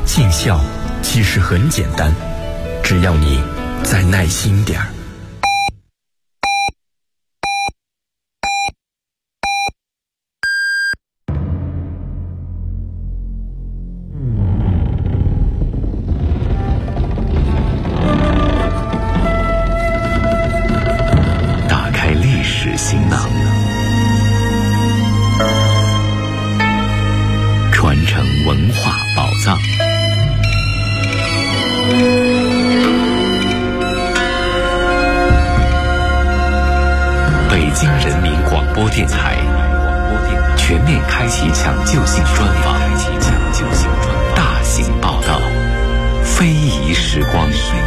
尽孝其实很简单，只要你再耐心点儿。 打开历史行囊，传承文化宝藏。北京人民广播电台全面开启抢救性专访，大型报道，非遗时光。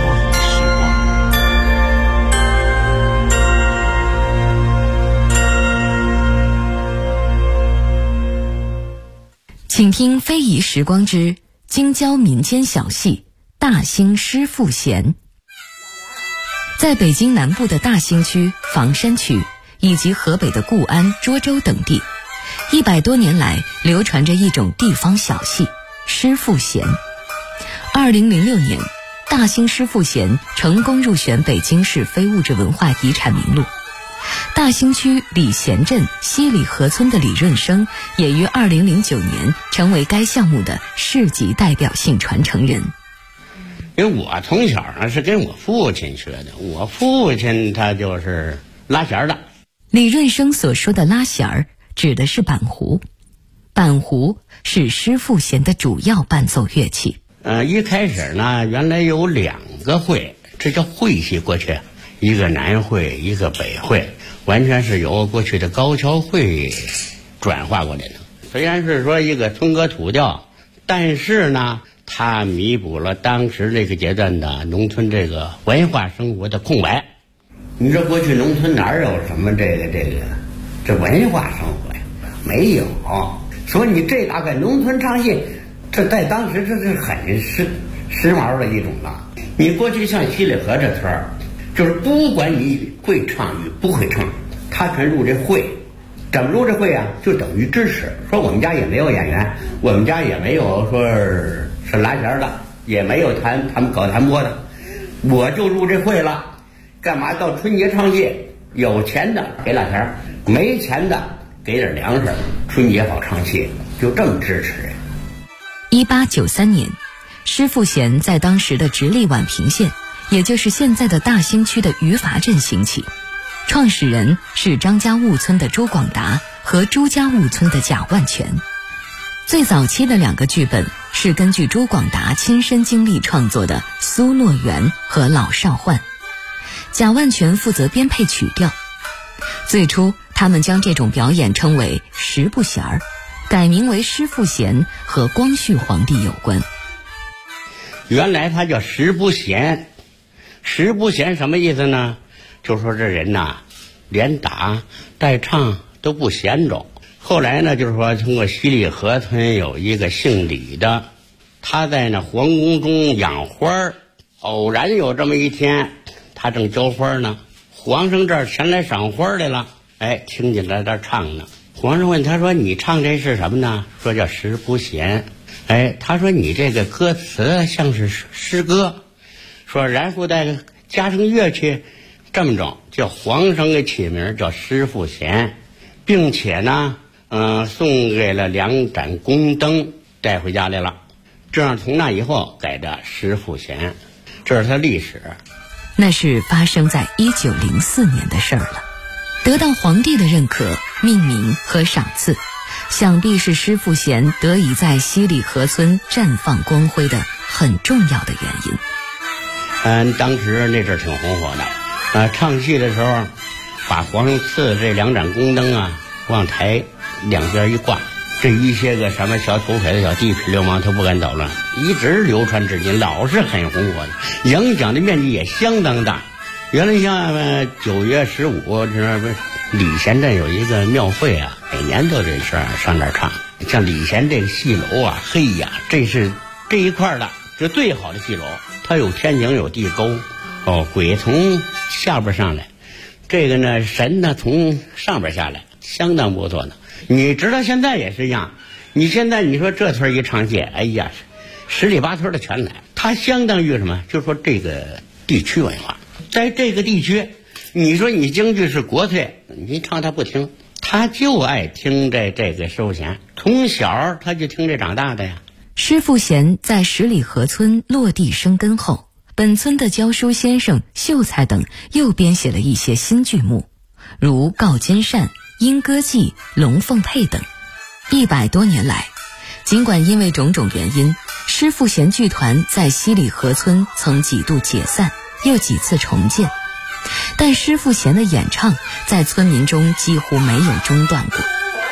请听非遗时光之京郊民间小戏大兴诗赋弦。在北京南部的大兴区、房山区以及河北的固安、涿州等地，100多年来流传着一种地方小戏诗赋弦。2006年，大兴诗赋弦成功入选北京市非物质文化遗产名录。大兴区礼贤镇西里河村的李润生也于2009年成为该项目的市级代表性传承人。 因为我从小呢是跟我父亲学的，我父亲他就是拉弦的。 李润生所说的拉弦儿指的是板胡，板胡是诗赋弦的主要伴奏乐器。 一开始呢，原来有2个会，这叫会系过去。一个南会，一个北会，完全是由过去的高跷会转化过来的。虽然是说一个村歌土调，但是呢，它弥补了当时那个阶段的农村这个文化生活的空白。你说过去农村哪有什么这文化生活呀？没有。所以你这大概农村唱戏，这在当时这是很时髦的一种了。你过去像西里河这村儿，就是不管你会唱与不会唱，他全入这会。怎么入这会啊？就等于支持。说我们家也没有演员，我们家也没有说是拉弦的，也没有他们搞弹拨的，我就入这会了。干嘛到春节唱戏，有钱的给拉弦，没钱的给点粮食，春节好唱戏，就这么支持人。 1893年，诗赋弦在当时的直隶宛平县，也就是现在的大兴区的余伐镇兴起，创始人是张家坞村的朱广达和朱家坞村的贾万全。最早期的2个剧本是根据朱广达亲身经历创作的《苏诺园》和《老少换》，贾万全负责编配曲调。最初他们将这种表演称为十不弦儿，改名为诗赋弦，和光绪皇帝有关。 原来它叫十不弦，十不弦什么意思呢？就说这人呐，连打带唱都不闲着。后来呢，就是说通过西里河村有一个姓李的，他在那皇宫中养花儿，偶然有这么一天，他正浇花呢，皇上这儿前来赏花来了，听见在这儿唱呢。皇上问他说：“你唱这是什么呢？”说叫十不弦。他说：“你这个歌词像是诗歌。”说然后再加上乐器，这么着叫皇上给起名叫诗赋弦，并且呢，送给了2盏宫灯带回家来了，这样从那以后改的诗赋弦，这是它历史。 那是发生在1904年的事儿了。得到皇帝的认可、命名和赏赐，想必是诗赋弦得以在西里河村绽放光辉的很重要的原因。 当时那阵儿挺红火的，唱戏的时候，把皇上赐这2盏宫灯啊，往台两边一挂，这一些个什么小土匪的小地痞流氓他不敢捣乱，一直流传至今，老是很红火的，影响的面积也相当大。原来像9月15这不是礼贤镇有一个庙会啊，每年都这事儿上那儿唱。像礼贤这个戏楼啊，嘿呀，这是这一块的是最好的戏楼，它有天井有地沟，鬼从下边上来，这个呢神呢从上边下来，相当不错的。你直到现在也是一样，你现在你说这村一唱戏，哎呀， 十里八村的全来。它相当于什么？就说这个地区文化，在这个地区，你说你京剧是国粹，你唱他不听，他就爱听这个师傅弦，从小他就听这长大的呀。 师傅弦在十里河村落地生根后，本村的教书先生秀才等又编写了一些新剧目，如《告金扇》《莺歌记》《龙凤配》等。100多年来，尽管因为种种原因，师傅弦剧团在西里河村曾几度解散，又几次重建，但师傅弦的演唱在村民中几乎没有中断过。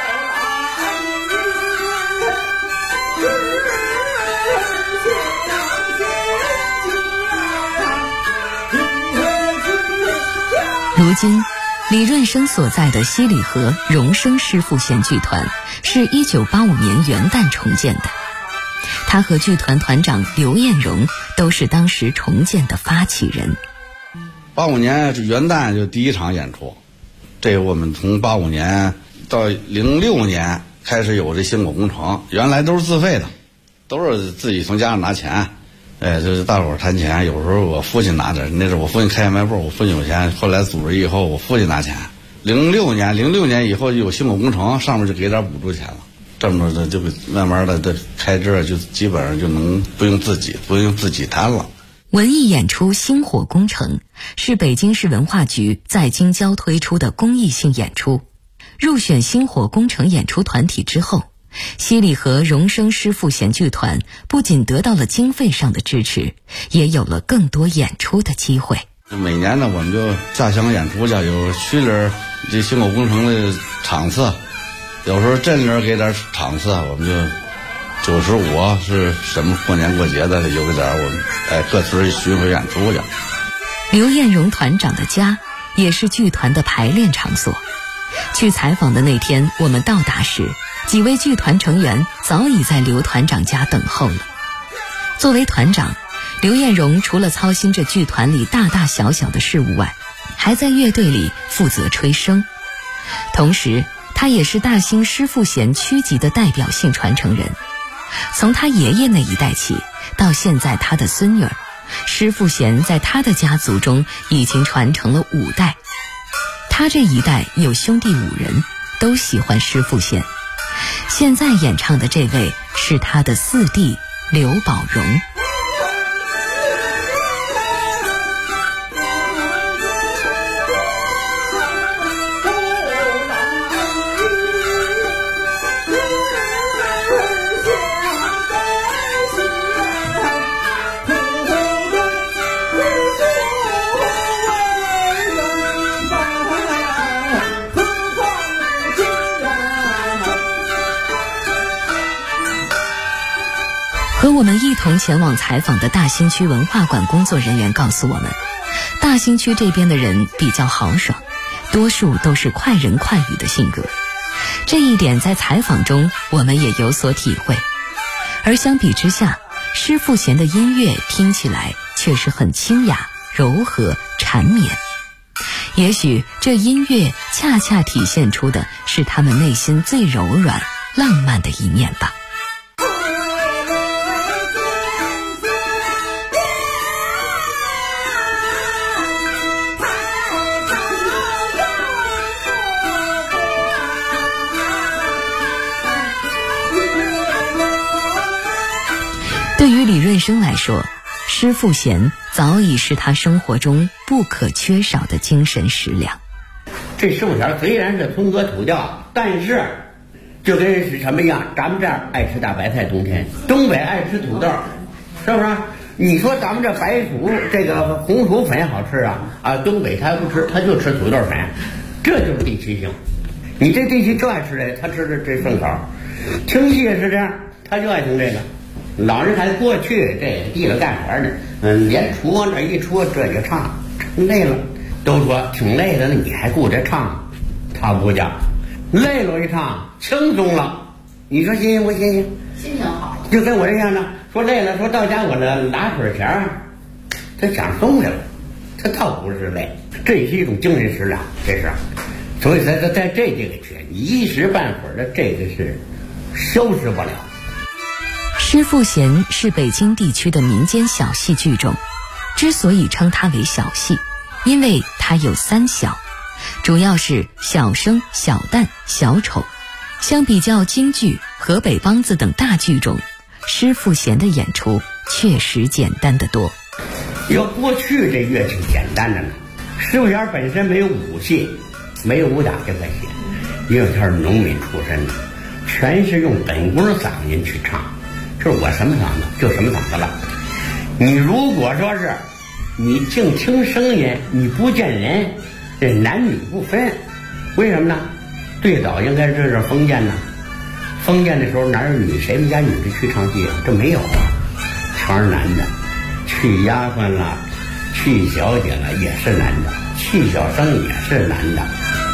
如今李润生所在的西里河荣生师傅弦剧团是1985年元旦重建的，他和剧团团长刘彦荣都是当时重建的发起人。 85年元旦就第一场演出，这我们从85年到06年开始有这星火工程，原来都是自费的，都是自己从家上拿钱，就是大伙儿谈钱，有时候我父亲拿点，那时候我父亲开卖部，我父亲有钱，后来组织以后我父亲拿钱。06年以后就有星火工程，上面就给点补助钱了，这么着就慢慢的这开支就基本上就能不用自己摊了。 文艺演出星火工程是北京市文化局在京郊推出的公益性演出，入选星火工程演出团体之后，西里河荣生师傅弦剧团不仅得到了经费上的支持，也有了更多演出的机会。 每年呢，我们就下乡演出去，有区里这星火工程的场次，有时候镇里给点场次，我们就95是什么过年过节的，有个点我们各村巡回演出去。 刘彦荣团长的家也是剧团的排练场所。去采访的那天，我们到达时，几位剧团成员早已在刘团长家等候了。作为团长，刘彦荣除了操心着剧团里大大小小的事务外，还在乐队里负责吹笙。同时，他也是大兴师傅弦区级的代表性传承人。从他爷爷那一代起，到现在他的孙女儿，师傅弦在他的家族中已经传承了5代。他这一代有兄弟5人，都喜欢师傅弦。现在演唱的这位是他的4弟刘宝荣。和我们一同前往采访的大兴区文化馆工作人员告诉我们，大兴区这边的人比较豪爽，多数都是快人快语的性格。这一点在采访中我们也有所体会。而相比之下，师傅弦的音乐听起来却是很清雅、柔和、缠绵。也许这音乐恰恰体现出的是他们内心最柔软、浪漫的一面吧。对于李润生来说，师傅弦早已是他生活中不可缺少的精神食粮。 这师傅弦虽然是村歌土调，但是就跟是什么样？咱们这儿爱吃大白菜，冬天东北爱吃土豆，是不是？你说咱们这白薯这个红薯粉好吃啊，东北他不吃，他就吃土豆粉，这就是地区性。你这地区就爱吃这，他吃这顺口。听戏也是这样，他就爱听这个。老人还过去这地里干活呢，连杵往这一戳，这就唱累了，都说挺累的了，你还顾着唱？他不讲，累了一唱轻松了。你说新鲜不新鲜？ 心情好， 就跟我这样的，说累了，说到家我这拿会儿钱，他想松下了，他倒不是累，这是一种精神食粮，这是。所以在这个圈，一时半会儿的这个是消失不了。 诗赋弦是北京地区的民间小戏剧种，之所以称它为小戏，因为它有3小，主要是小生、小旦、小丑。相比较京剧、河北梆子等大剧种，诗赋弦的演出确实简单得多。 要过去这乐器简单着呢，诗赋弦本身没有武戏，没有武打这块戏，因为他是农民出身的，全是用本宫嗓音去唱，就是我什么嗓子就什么嗓子了。你如果说是你净听声音，你不见人，这男女不分，为什么呢？最早应该这是封建呢，封建的时候哪有女谁们家女的去唱戏啊？这没有啊，全是男的。去丫鬟了，去小姐了也是男的，去小生也是男的。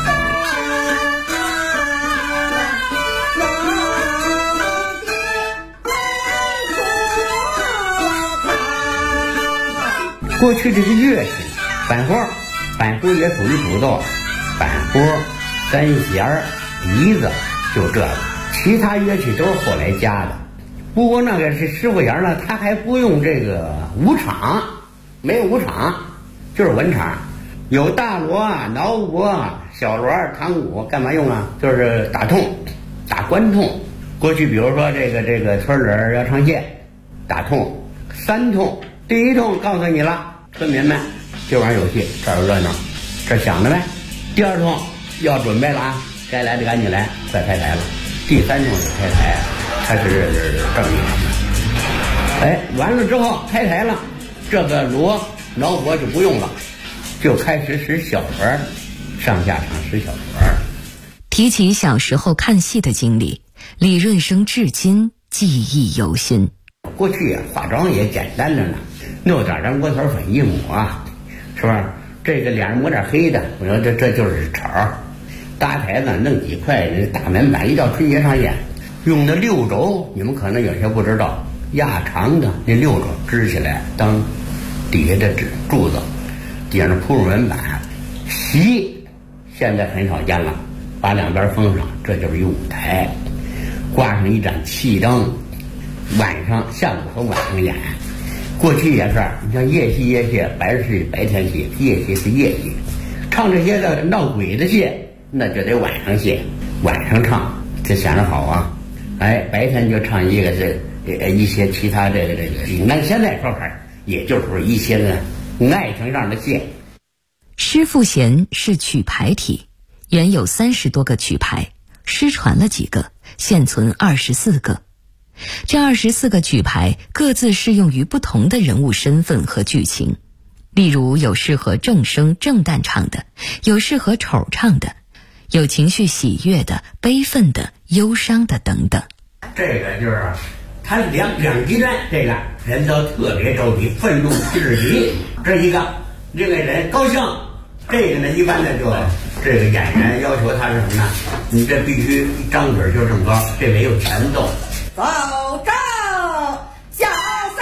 过去这个乐器，板胡也属于主奏，板胡、三弦、笛子就这个，其他乐器都是后来加的。不过那个是诗赋弦呢，他还不用这个武场，没有武场，就是文场，有大锣、挠鼓、小锣、堂鼓，干嘛用啊？就是打痛、打关痛。过去比如说这个村里要唱戏，打痛3痛，第1痛告诉你了，村民们这玩意儿有戏，这儿有热闹，这想着呗。第2痛要准备了啊，该来的赶紧来，快开台了。第3痛是开台，它是正义的。完了之后开台了，这个锣挠鼓就不用了，就开始使小锣，上下场使小锣。 提起小时候看戏的经历，李润生至今记忆犹新。 过去啊，化妆也简单着呢，弄点人窝头粉一抹，是吧？这个脸上抹点黑的，我说这就是丑。搭台子弄几块大门板，一到春节上演，用的6轴，你们可能有些不知道，压长的那6轴支起来当底下的柱子，底下铺入门板。席现在很少见了，把2边封上，这就是一舞台，挂上一盏气灯，晚上下午和晚上演。过去也是，你像夜戏，白是白天戏，夜戏是夜戏。唱这些的闹鬼的戏，那就得晚上戏，晚上唱，这显得好啊。白天就唱一个一些其他这个，那现在说法，也就是一些个爱情上的戏。 诗赋弦是曲牌体，原有30多个曲牌，失传了几个，现存24个。这24个曲牌各自适用于不同的人物身份和剧情，例如有适合正声正旦唱的，有适合丑唱的，有情绪喜悦的、悲愤的、忧伤的等等。 这个就是他两极端，这个人都特别着急，愤怒至极，这一个另外人高兴，这个呢一般的就这个演员要求他是什么呢？你这必须一张嘴就正高，这没有前奏。 走正小生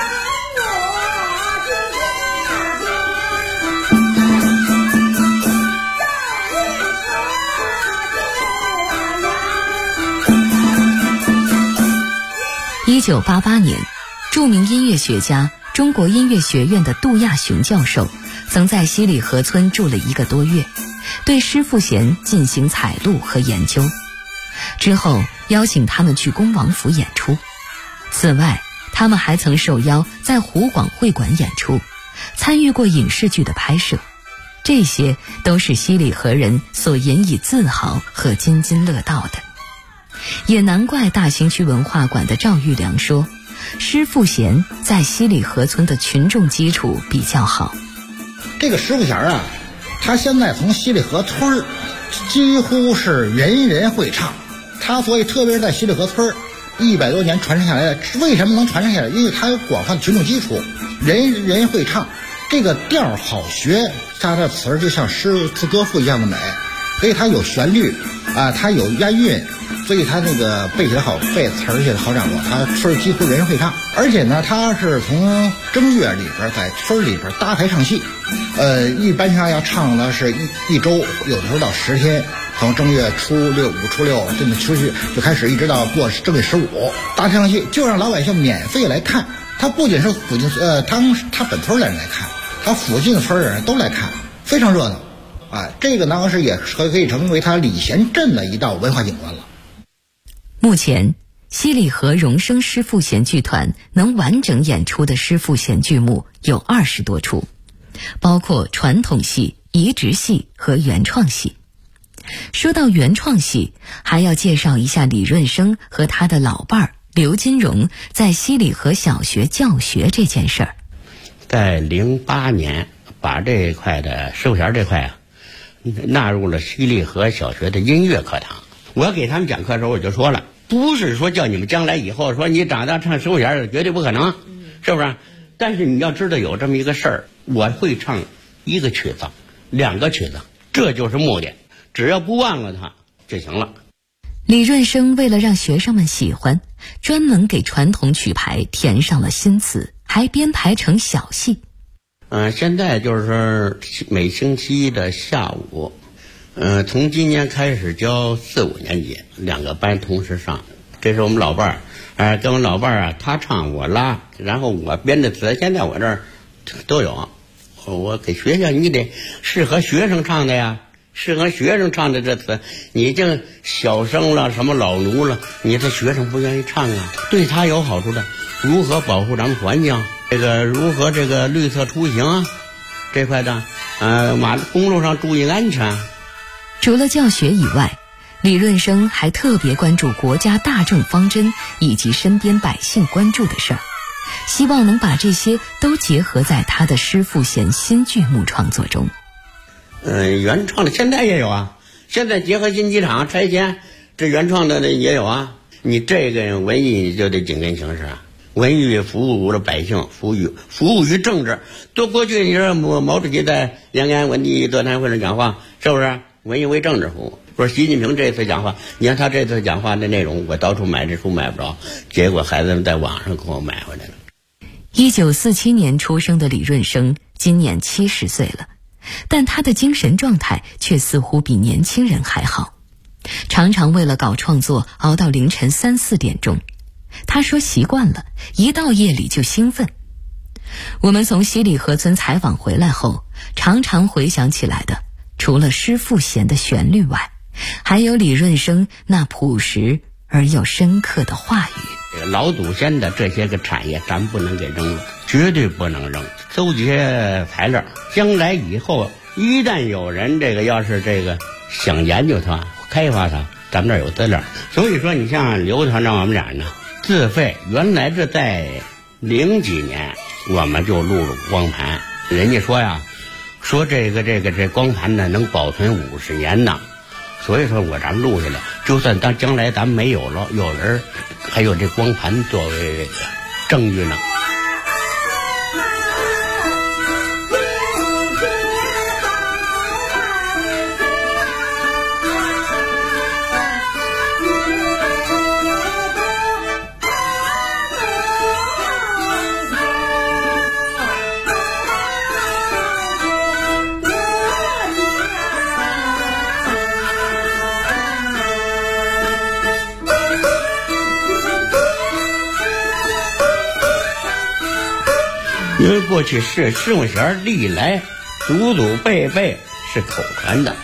1988年，著名音乐学家、中国音乐学院的杜亚雄教授曾在西里河村住了1个多月，对诗赋弦进行采录和研究。之后邀请他们去恭王府演出。此外，他们还曾受邀在湖广会馆演出，参与过影视剧的拍摄。这些都是西里河人所引以自豪和津津乐道的。也难怪大兴区文化馆的赵玉良说，诗赋弦在西里河村的群众基础比较好。 这个诗赋弦啊，它现在从西里河村几乎是人人会唱。它所以特别是在西里河村100多年传承下来的，为什么能传承下来？因为它有广泛的群众基础，人人会唱，这个调好学，它的词儿就像诗词歌赋一样的美，所以它有旋律啊，它有押韵， 所以他那个背起来好背，词儿写的好掌握，他村几乎人人会唱。而且呢，他是从正月里边在村里边搭台唱戏，一般上要唱的是一周，有的时候到10天，从正月初6、5、初6这么出去就开始，一直到过正月15，搭台唱戏就让老百姓免费来看。他不仅是附近他本村的人来看，他附近村的人都来看，非常热闹。这个呢是也可以成为他礼贤镇的一道文化景观了。 目前西里河荣升诗赋弦剧团能完整演出的诗赋弦剧目有20多出，包括传统戏、移植戏和原创戏。说到原创戏，还要介绍一下李润生和他的老伴儿刘金荣在西里河小学教学这件事儿。 在08年把这一块的诗赋弦这块纳入了西里河小学的音乐课堂。我给他们讲课的时候我就说了，不是说叫你们将来以后说你长大唱诗赋弦绝对不可能，是不是？但是你要知道有这么一个事儿，我会唱1个曲子、2个曲子，这就是目的，只要不忘了它就行了。 李润生为了让学生们喜欢，专门给传统曲牌填上了新词，还编排成小戏。 现在就是每星期的下午，从今年开始教4、5年级2个班同时上。这是我们老伴儿，跟我老伴儿他唱我拉，然后我编的词，现在我这儿都有。我给学校，你得适合学生唱的呀，适合学生唱的这词，你这小生了什么老奴了，你这学生不愿意唱啊，对他有好处的。如何保护咱们环境？如何绿色出行啊？这块的，公路上注意安全。 除了教学以外，李润生还特别关注国家大政方针以及身边百姓关注的事儿，希望能把这些都结合在他的诗赋弦新剧目创作中。 原创的现在也有啊，现在结合新机场拆迁，这原创的也有啊。你这个文艺就得紧跟形势啊。文艺服务了百姓，服务于政治。多过去你说毛主席在延安文艺座谈会上讲话，是不是文艺为政治服务？说习近平这次讲话，你看他这次讲话的内容，我到处买这书买不着，结果孩子们在网上给我买回来了。 1947年出生的李润生今年70岁了，但他的精神状态却似乎比年轻人还好，常常为了搞创作熬到凌晨3、4点钟。他说习惯了，一到夜里就兴奋。我们从西里河村采访回来后，常常回想起来的，除了诗赋弦的旋律外，还有李润生那朴实而又深刻的话语。 老祖先的这些个产业咱不能给扔了，绝对不能扔，搜集材料，将来以后一旦有人要是想研究它开发它，咱们这儿有资料。所以说你像刘团长我们俩呢自费，原来是在00几年我们就录了光盘，人家说呀，说这光盘呢能保存50年呢，所以说咱们录下来，就算将来咱们没有了，有人还有这光盘作为证据呢。因为过去诗赋弦历来祖祖辈辈是口传来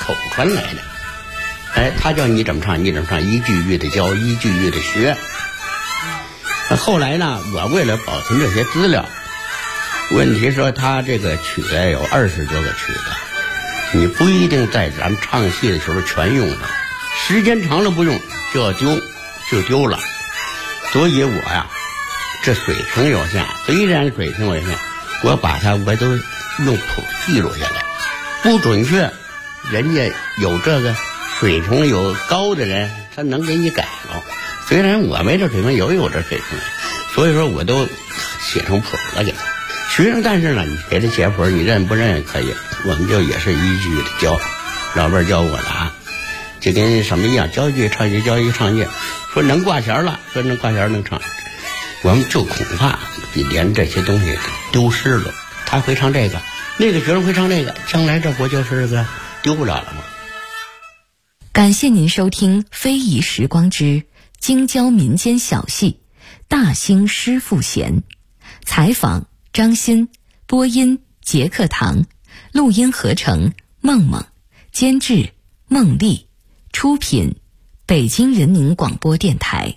的，他叫你怎么唱你怎么唱，一句一句的教，一句一句的学。后来呢，我为了保存这些资料，问题说他这个曲子有20多个曲子，你不一定在咱们唱戏的时候全用上，时间长了不用就要丢了。所以我呀这水平有限，虽然水平有限，我都用谱记录下来，不准确，人家有这个水平有高的人，他能给你改了。虽然我没这水平，有这水平，所以说我都写成谱了给他学生。但是呢，你给他写谱，你认不认可以，我们就也是一句的教，老伴教我的啊。 就跟什么一样，教一句唱一句，教一句唱一句，说能挂弦了，说能挂弦能唱，我们就恐怕连这些东西丢失了。他会唱这个，那个学生会唱那个，将来这不就是个丢不了了吗？ 感谢您收听《非遗时光之京郊民间小戏大兴师傅弦》，采访张欣，播音杰克堂，录音合成梦梦，监制孟丽，出品北京人民广播电台。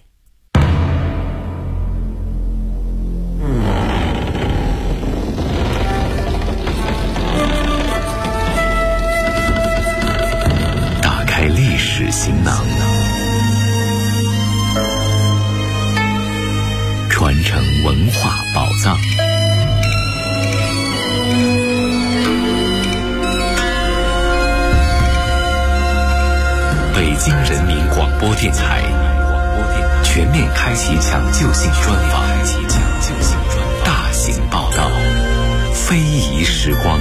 打开历史行囊，传承文化宝藏。北京人民广播电台全面开启抢救性专访，大型报道，非遗时光。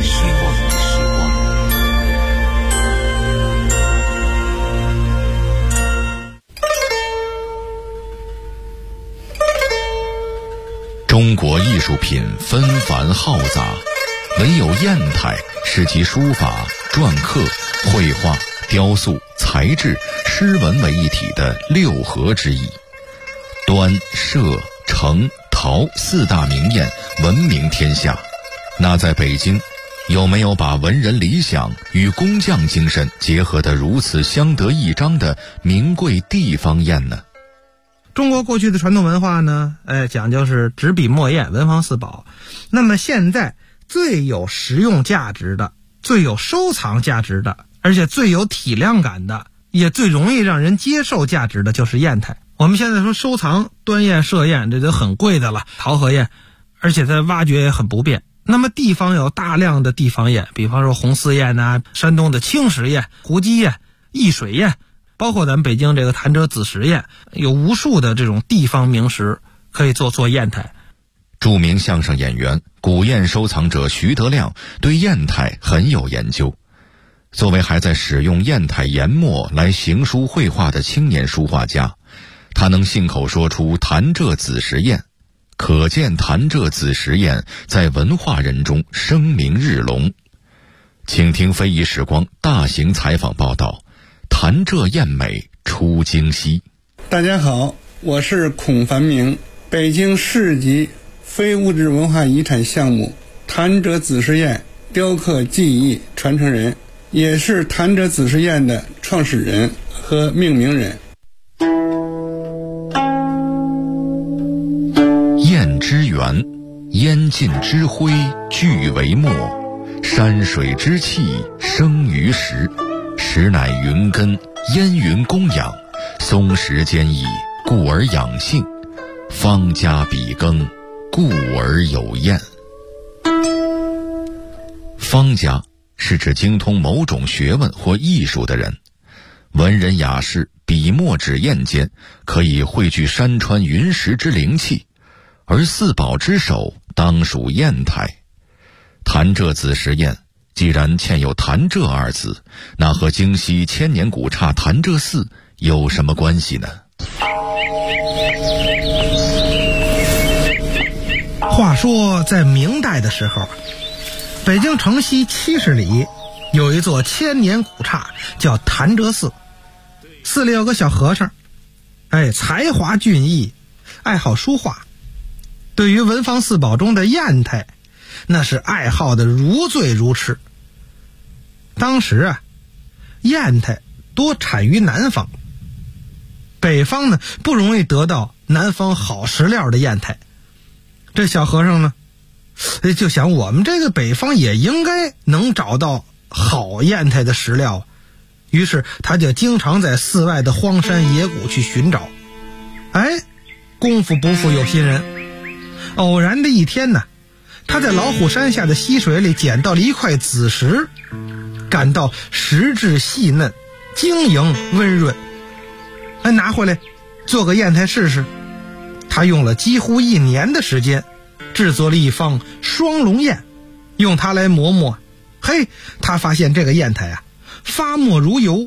中国艺术品纷繁浩杂，唯有砚台是集书法、篆刻、绘画、雕塑、材质、诗文为一体的六合之一。端、歙、程、陶四大名砚闻名天下，那在北京有没有把文人理想与工匠精神结合得如此相得益彰的名贵地方砚呢？ 中国过去的传统文化呢，讲究是纸笔墨砚文房四宝。那么现在最有实用价值的、最有收藏价值的，而且最有体量感的，也最容易让人接受价值的就是砚台。我们现在说收藏端砚、歙砚，这都很贵的了，陶和砚，而且它挖掘也很不便。那么地方有大量的地方砚，比方说红丝砚啊，山东的青石砚、胡姬砚、易水砚，包括咱们北京这个潭柘子石砚，有无数的这种地方名石可以做砚台。 著名相声演员、古砚收藏者徐德亮对砚台很有研究。作为还在使用砚台研墨来行书绘画的青年书画家，他能信口说出潭柘子石砚，可见潭柘子石砚在文化人中声名日隆。请听非遗时光大型采访报道，潭柘砚美出京西。 大家好，我是孔繁明，北京市级非物质文化遗产项目潭柘子石砚雕刻技艺传承人，也是潭柘子石砚的创始人和命名人。 砚之源，烟尽之灰聚为墨，山水之气生于石，石乃云根，烟云供养，松石坚毅，故而养性，方家比耕，故而有砚。方家是指精通某种学问或艺术的人，文人雅士笔墨纸砚间可以汇聚山川云石之灵气，而四宝之首当属砚台。潭柘子石砚既然嵌有潭柘二字，那和京西千年古刹潭柘寺有什么关系呢？ 话说在明代的时候，北京城西70里有一座千年古刹叫潭柘寺，寺里有个小和尚，才华俊逸，爱好书画，对于文房四宝中的砚台那是爱好的如醉如痴。当时砚台多产于南方，北方呢不容易得到南方好石料的砚台。这小和尚呢就想，我们这个北方也应该能找到好砚台的石料，于是他就经常在寺外的荒山野谷去寻找。功夫不负有心人，偶然的一天呢，他在老虎山下的溪水里捡到了一块紫石，感到石质细嫩，晶莹温润，拿回来做个砚台试试。他用了几乎1年的时间制作了一方双龙砚，用它来磨墨。他发现这个砚台发墨如油，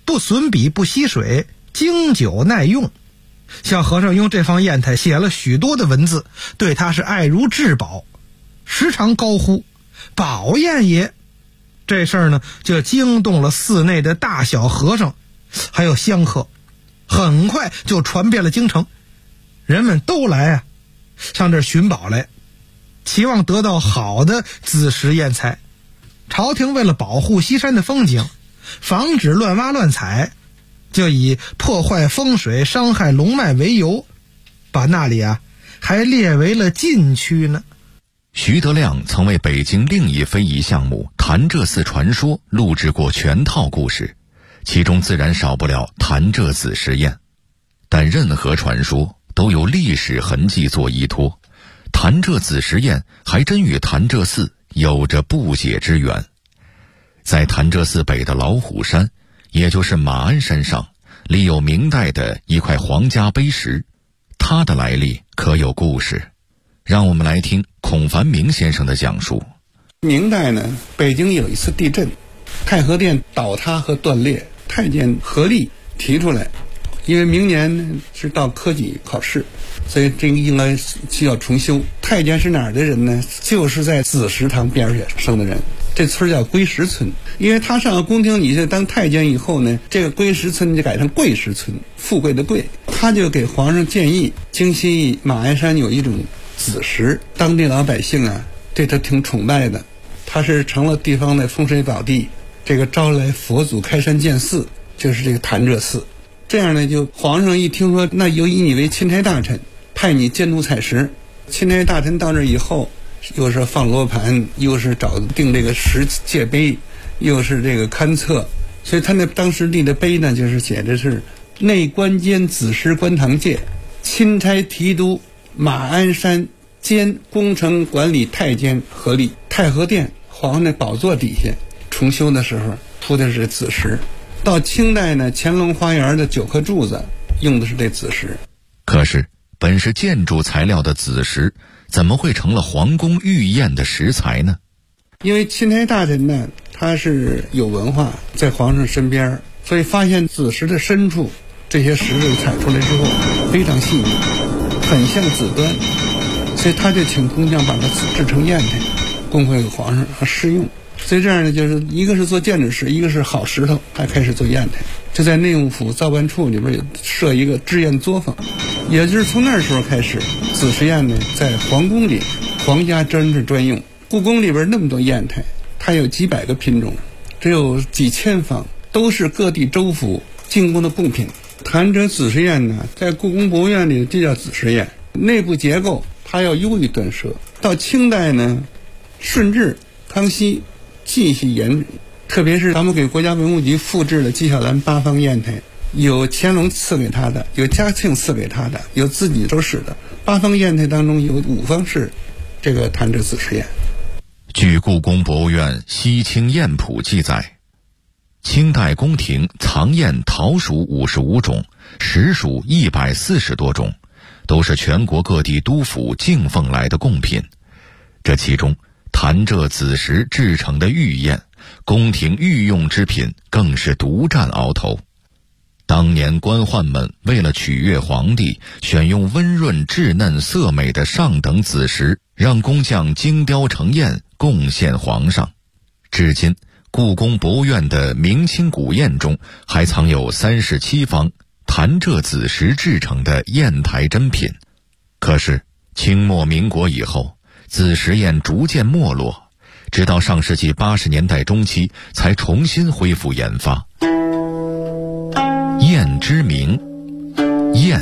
不损笔不吸水，经久耐用。小和尚用这方砚台写了许多的文字，对他是爱如至宝，时常高呼宝砚也。这事儿呢，就惊动了寺内的大小和尚还有香客，很快就传遍了京城，人们都来上这儿寻宝来，期望得到好的子时砚材。朝廷为了保护西山的风景，防止乱挖乱采，就以破坏风水伤害龙脉为由，把那里还列为了禁区呢。 徐德亮曾为北京另一非遗项目潭柘寺传说录制过全套故事，其中自然少不了潭柘子时砚。但任何传说都有历史痕迹做依托，潭柘子时砚还真与潭柘寺有着不解之缘。在潭柘寺北的老虎山，也就是马鞍山上，立有明代的一块皇家碑石，它的来历可有故事。让我们来听孔繁明先生的讲述。 明代呢，北京有一次地震，太和殿倒塌和断裂，太监合力提出来，因为明年呢是到科举考试，所以这个应该需要重修。太监是哪儿的人呢？就是在子时堂边上生的人，这村叫归石村。因为他上了宫廷，你这当太监以后呢，这个归石村就改成贵石村，富贵的贵。他就给皇上建议，京西马鞍山有一种子时，当地老百姓对他挺崇拜的，他是成了地方的风水宝地，这个招来佛祖开山建寺，就是这个潭柘寺。这样呢，就皇上一听说，那又以你为钦差大臣，派你监督采石。钦差大臣到这以后，又是放罗盘，又是找定这个石界碑，又是这个勘测，所以他那当时立的碑呢，就是写的是内官监子时观堂界，钦差提督马鞍山兼工程管理太监合力。太和殿皇上的宝座底下重修的时候铺的是子时。到清代呢，乾隆花园的9颗柱子用的是这子时。 可是本是建筑材料的子时，怎么会成了皇宫御宴的食材呢？ 因为钦差大臣呢，他是有文化，在皇上身边，所以发现子时的深处，这些石头采出来之后非常细腻，很像紫端，所以他就请工匠把它制成砚台，供给皇上试用。所以这样呢，就是一个是做建筑石，一个是好石头，还开始做砚台。就在内务府造办处里边设一个制砚作坊，也就是从那时候开始，子时砚呢在皇宫里皇家真是专用。故宫里边那么多砚台，它有几百个品种，只有几千方，都是各地州府进贡的贡品。潭柘子时砚呢，在故宫博物院里就叫子时砚，内部结构它要优于端砾。到清代呢，顺治、康熙继续沿，特别是咱们给国家文物局复制了纪晓岚8方砚台，有乾隆赐给他的，有嘉庆赐给他的，有自己都使的。8方砚台当中有5方是这个潭柘子时砚。 据故宫博物院西清砚谱记载，清代宫廷藏砚陶属55种，实属140多种，都是全国各地督府敬奉来的贡品。这其中潭柘子时制成的御砚，宫廷御用之品，更是独占鳌头。当年官宦们为了取悦皇帝，选用温润稚嫩色美的上等子时，让工匠精雕成砚贡献皇上。至今故宫博物院的明清古砚中还藏有37方潭柘子时制成的砚台珍品。可是清末民国以后，子时砚逐渐没落，直到上世纪80年代中期才重新恢复研发。砚之名，砚